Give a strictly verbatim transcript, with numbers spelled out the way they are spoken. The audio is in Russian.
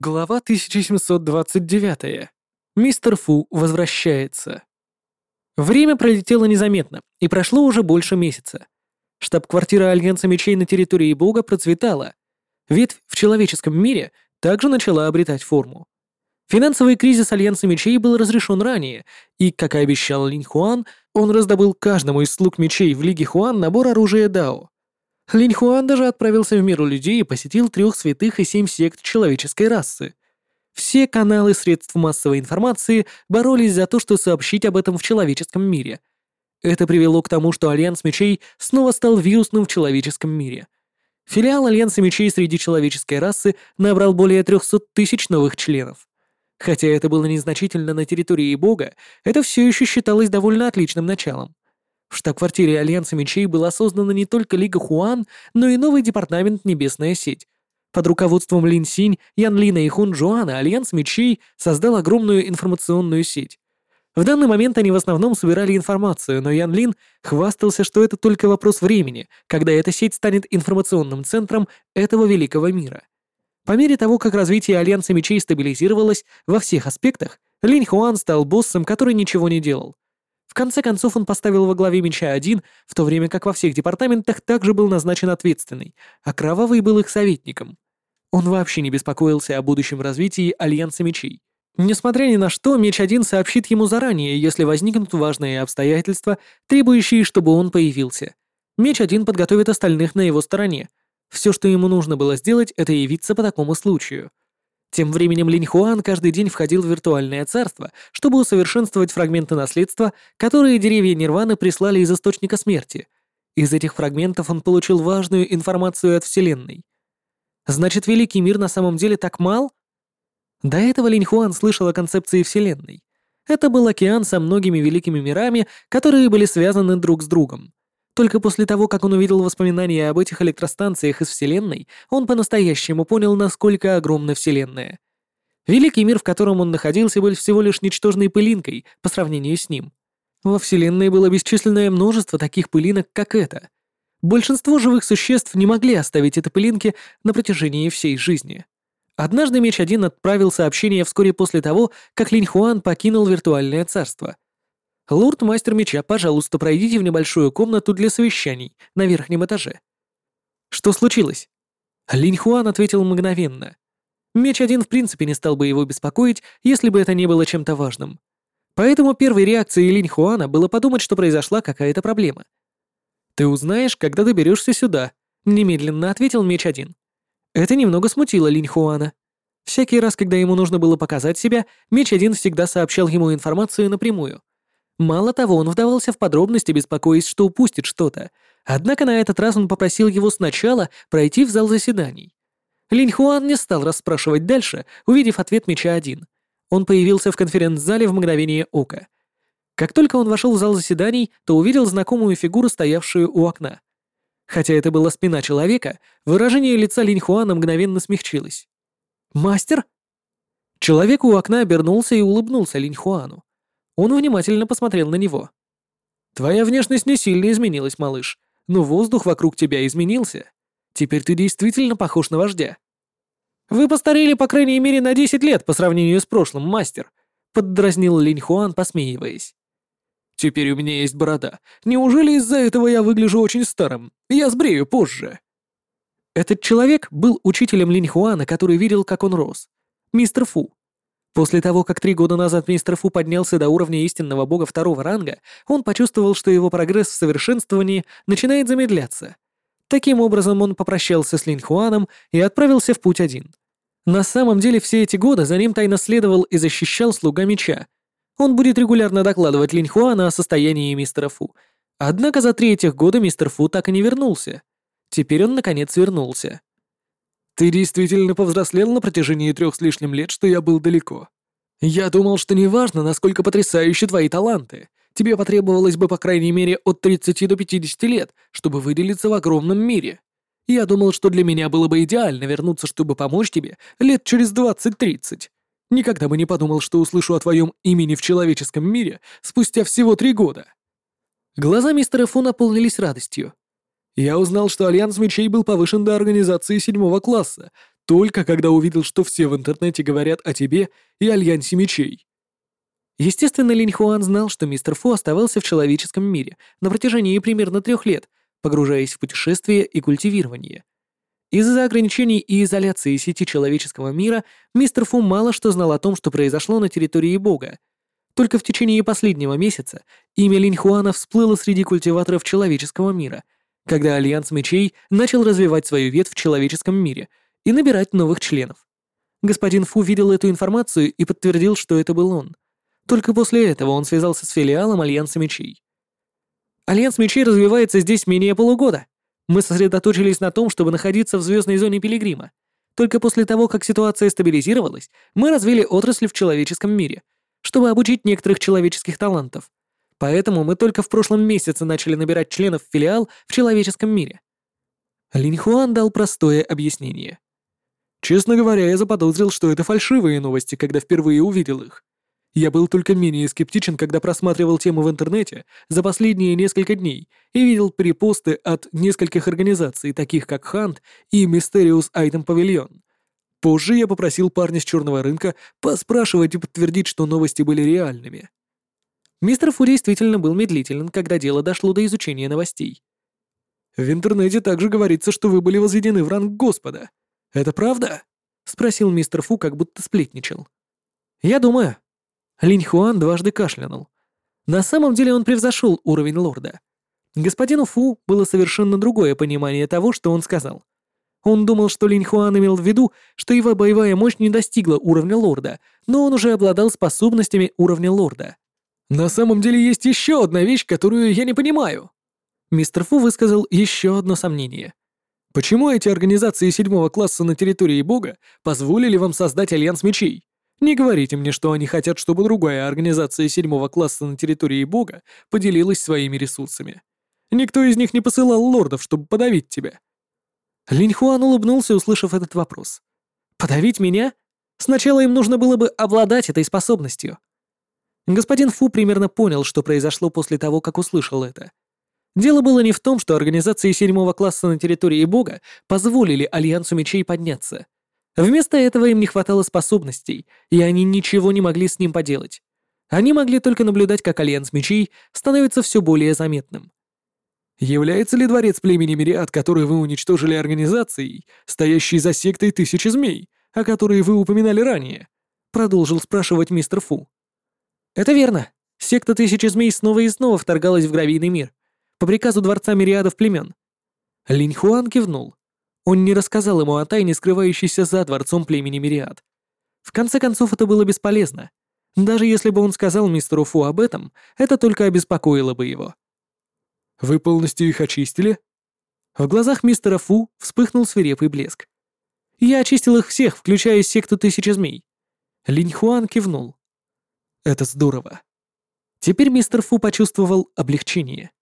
Глава тысяча семьсот двадцать девять. Мистер Фу возвращается. Время пролетело незаметно, и прошло уже больше месяца. Штаб-квартира Альянса Мечей на территории Бога процветала. Ветвь в человеческом мире также начала обретать форму. Финансовый кризис Альянса Мечей был разрешен ранее, и, как и обещал Линь Хуан, он раздобыл каждому из слуг мечей в Лиге Хуан набор оружия Дао. Линь Хуан даже отправился в мир людей и посетил трех святых и семь сект человеческой расы. Все каналы средств массовой информации боролись за то, что сообщить об этом в человеческом мире. Это привело к тому, что Альянс Мечей снова стал вирусным в человеческом мире. Филиал Альянса Мечей среди человеческой расы набрал более трехсот тысяч новых членов. Хотя это было незначительно на территории Бога, это все еще считалось довольно отличным началом. В штаб-квартире Альянса Мечей была создана не только Лига Хуан, но и новый департамент «Небесная сеть». Под руководством Лин Синь, Ян Лина и Хун Джоана Альянс Мечей создал огромную информационную сеть. В данный момент они в основном собирали информацию, но Ян Лин хвастался, что это только вопрос времени, когда эта сеть станет информационным центром этого великого мира. По мере того, как развитие Альянса Мечей стабилизировалось во всех аспектах, Линь Хуан стал боссом, который ничего не делал. В конце концов он поставил во главе Меча один, в то время как во всех департаментах также был назначен ответственный, а Кровавый был их советником. Он вообще не беспокоился о будущем развитии Альянса Мечей. Несмотря ни на что, Меч один сообщит ему заранее, если возникнут важные обстоятельства, требующие, чтобы он появился. Меч один подготовит остальных на его стороне. Все, что ему нужно было сделать, это явиться по такому случаю. Тем временем Линь Хуан каждый день входил в виртуальное царство, чтобы усовершенствовать фрагменты наследства, которые деревья Нирваны прислали из Источника Смерти. Из этих фрагментов он получил важную информацию от Вселенной. Значит, Великий Мир на самом деле так мал? До этого Линь Хуан слышал о концепции Вселенной. Это был океан со многими великими мирами, которые были связаны друг с другом. Только после того, как он увидел воспоминания об этих электростанциях из Вселенной, он по-настоящему понял, насколько огромна Вселенная. Великий мир, в котором он находился, был всего лишь ничтожной пылинкой по сравнению с ним. Во Вселенной было бесчисленное множество таких пылинок, как эта. Большинство живых существ не могли оставить эти пылинки на протяжении всей жизни. Однажды Меч один отправил сообщение вскоре после того, как Линь Хуан покинул виртуальное царство. «Лорд-мастер меча, пожалуйста, пройдите в небольшую комнату для совещаний на верхнем этаже». «Что случилось?» Линь Хуан ответил мгновенно. Меч один в принципе не стал бы его беспокоить, если бы это не было чем-то важным. Поэтому первой реакцией Линь Хуана было подумать, что произошла какая-то проблема. «Ты узнаешь, когда доберешься сюда», — немедленно ответил Меч один. Это немного смутило Линь Хуана. Всякий раз, когда ему нужно было показать себя, Меч один всегда сообщал ему информацию напрямую. Мало того, он вдавался в подробности, беспокоясь, что упустит что-то. Однако на этот раз он попросил его сначала пройти в зал заседаний. Линь Хуан не стал расспрашивать дальше, увидев ответ Меча один. Он появился в конференц-зале в мгновение ока. Как только он вошел в зал заседаний, то увидел знакомую фигуру, стоявшую у окна. Хотя это была спина человека, выражение лица Линь Хуана мгновенно смягчилось. «Мастер?» Человек у окна обернулся и улыбнулся Линь Хуану. Он внимательно посмотрел на него. «Твоя внешность не сильно изменилась, малыш, но воздух вокруг тебя изменился. Теперь ты действительно похож на вождя». «Вы постарели по крайней мере на десять лет по сравнению с прошлым, мастер», — поддразнил Линь Хуан, посмеиваясь. «Теперь у меня есть борода. Неужели из-за этого я выгляжу очень старым? Я сбрею позже». Этот человек был учителем Линь Хуана, который видел, как он рос. Мистер Фу. После того, как три года назад мистер Фу поднялся до уровня истинного бога второго ранга, он почувствовал, что его прогресс в совершенствовании начинает замедляться. Таким образом, он попрощался с Линь Хуаном и отправился в путь один. На самом деле, все эти годы за ним тайно следовал и защищал слуга меча. Он будет регулярно докладывать Линь Хуану о состоянии мистера Фу. Однако за три этих года мистер Фу так и не вернулся. Теперь он, наконец, вернулся. «Ты действительно повзрослел на протяжении трех с лишним лет, что я был далеко. Я думал, что неважно, насколько потрясающи твои таланты, тебе потребовалось бы по крайней мере от тридцати до пятидесяти лет, чтобы выделиться в огромном мире. Я думал, что для меня было бы идеально вернуться, чтобы помочь тебе лет через двадцать-тридцать. Никогда бы не подумал, что услышу о твоем имени в человеческом мире спустя всего три года». Глаза мистера Фу наполнились радостью. Я узнал, что Альянс Мечей был повышен до организации седьмого класса, только когда увидел, что все в интернете говорят о тебе и Альянсе Мечей». Естественно, Линь Хуан знал, что мистер Фу оставался в человеческом мире на протяжении примерно трех лет, погружаясь в путешествие и культивирование. Из-за ограничений и изоляции сети человеческого мира мистер Фу мало что знал о том, что произошло на территории Бога. Только в течение последнего месяца имя Линь Хуана всплыло среди культиваторов человеческого мира, когда Альянс Мечей начал развивать свою ветвь в человеческом мире и набирать новых членов. Господин Фу видел эту информацию и подтвердил, что это был он. Только после этого он связался с филиалом Альянса Мечей. Альянс Мечей развивается здесь менее полугода. Мы сосредоточились на том, чтобы находиться в звездной зоне Пилигрима. Только после того, как ситуация стабилизировалась, мы развили отрасль в человеческом мире, чтобы обучить некоторых человеческих талантов. Поэтому мы только в прошлом месяце начали набирать членов в филиал в человеческом мире. Линь Хуан дал простое объяснение. Честно говоря, я заподозрил, что это фальшивые новости, когда впервые увидел их. Я был только менее скептичен, когда просматривал тему в интернете за последние несколько дней и видел перепосты от нескольких организаций, таких как Hunt и Mysterious Item Pavilion. Позже я попросил парня с черного рынка поспрашивать и подтвердить, что новости были реальными. Мистер Фу действительно был медлителен, когда дело дошло до изучения новостей. «В интернете также говорится, что вы были возведены в ранг Господа. Это правда?» — спросил мистер Фу, как будто сплетничал. «Я думаю». Линь Хуан дважды кашлянул. На самом деле он превзошел уровень лорда. Господину Фу было совершенно другое понимание того, что он сказал. Он думал, что Линь Хуан имел в виду, что его боевая мощь не достигла уровня лорда, но он уже обладал способностями уровня лорда. «На самом деле есть еще одна вещь, которую я не понимаю». Мистер Фу высказал еще одно сомнение. «Почему эти организации седьмого класса на территории Бога позволили вам создать Альянс Мечей? Не говорите мне, что они хотят, чтобы другая организация седьмого класса на территории Бога поделилась своими ресурсами. Никто из них не посылал лордов, чтобы подавить тебя». Линь Хуан улыбнулся, услышав этот вопрос. «Подавить меня? Сначала им нужно было бы обладать этой способностью». Господин Фу примерно понял, что произошло после того, как услышал это. Дело было не в том, что организации седьмого класса на территории Бога позволили Альянсу Мечей подняться. Вместо этого им не хватало способностей, и они ничего не могли с ним поделать. Они могли только наблюдать, как Альянс Мечей становится все более заметным. «Является ли дворец племени Мириад, который вы уничтожили организацией, стоящей за сектой Тысячи Змей, о которой вы упоминали ранее?» — продолжил спрашивать мистер Фу. «Это верно. Секта Тысячи Змей снова и снова вторгалась в гравийный мир, по приказу Дворца Мириадов племен». Линь Хуан кивнул. Он не рассказал ему о тайне, скрывающейся за дворцом племени Мириад. В конце концов, это было бесполезно. Даже если бы он сказал мистеру Фу об этом, это только обеспокоило бы его. «Вы полностью их очистили?» В глазах мистера Фу вспыхнул свирепый блеск. «Я очистил их всех, включая секту Тысячи Змей». Линь Хуан кивнул. «Это здорово». Теперь мистер Фу почувствовал облегчение.